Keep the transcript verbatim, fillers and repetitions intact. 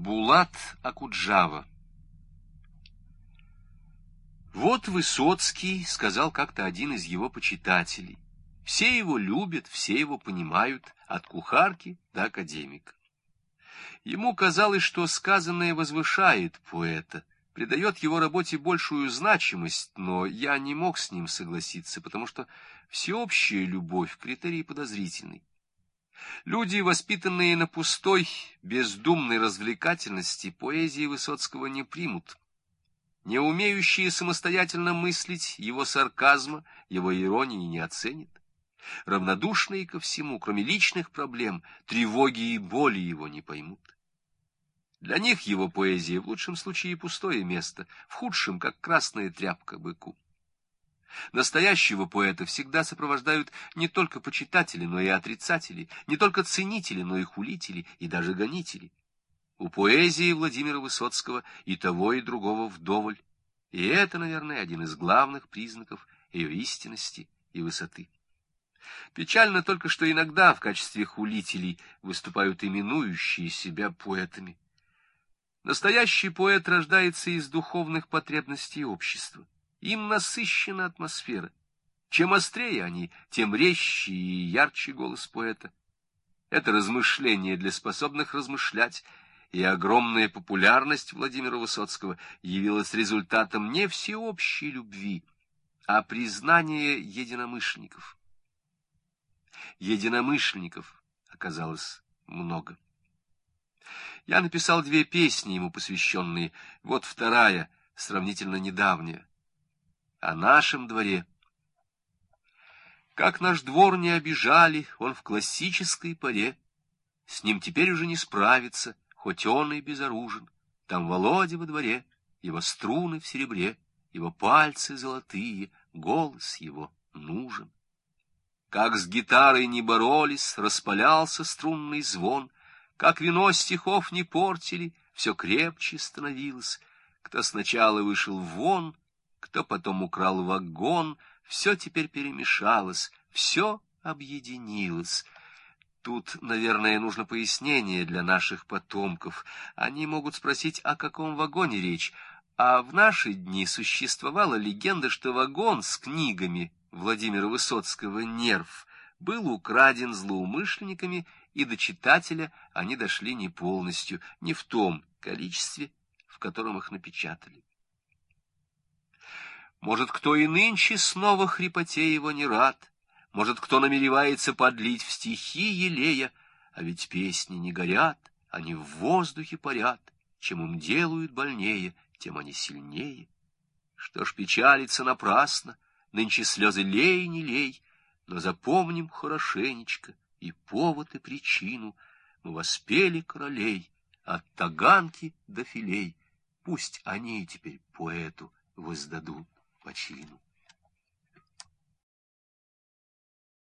Булат Окуджава. «Вот Высоцкий, — сказал как-то один из его почитателей, — все его любят, все его понимают, от кухарки до академика. Ему казалось, что сказанное возвышает поэта, придает его работе большую значимость, но я не мог с ним согласиться, потому что всеобщая любовь — критерий подозрительный. Люди, воспитанные на пустой, бездумной развлекательности, поэзии Высоцкого не примут. Не умеющие самостоятельно мыслить, его сарказма, его иронии не оценят. Равнодушные ко всему, кроме личных проблем, тревоги и боли его не поймут. Для них его поэзия в лучшем случае пустое место, в худшем, как красная тряпка быку. Настоящего поэта всегда сопровождают не только почитатели, но и отрицатели, не только ценители, но и хулители, и даже гонители. У поэзии Владимира Высоцкого и того, и другого вдоволь, и это, наверное, один из главных признаков ее истинности и высоты. Печально только, что иногда в качестве хулителей выступают именующие себя поэтами. Настоящий поэт рождается из духовных потребностей общества. Им насыщена атмосфера. Чем острее они, тем резче и ярче голос поэта. Это размышление для способных размышлять, и огромная популярность Владимира Высоцкого явилась результатом не всеобщей любви, а признания единомышленников. Единомышленников оказалось много. Я написал две песни ему посвященные, вот вторая, сравнительно недавняя. О нашем дворе. Как наш двор не обижали, он в классической поре. С ним теперь уже не справиться, хоть он и безоружен. Там Володя во дворе, его струны в серебре, его пальцы золотые, голос его нужен. Как с гитарой не боролись, распалялся струнный звон, как вино стихов не портили, все крепче становилось. Кто сначала вышел вон, кто потом украл вагон, все теперь перемешалось, все объединилось. Тут, наверное, нужно пояснение для наших потомков. Они могут спросить, о каком вагоне речь. А в наши дни существовала легенда, что вагон с книгами Владимира Высоцкого «Нерв» был украден злоумышленниками, и до читателя они дошли не полностью, не в том количестве, в котором их напечатали. Может, кто и нынче снова хрипоте его не рад, может, кто намеревается подлить в стихи елея, а ведь песни не горят, они в воздухе парят, чем им делают больнее, тем они сильнее. Что ж печалиться напрасно, нынче слезы лей, не лей, но запомним хорошенечко и повод, и причину. Мы воспели королей от Таганки до Филей, пусть они теперь поэту воздадут почину.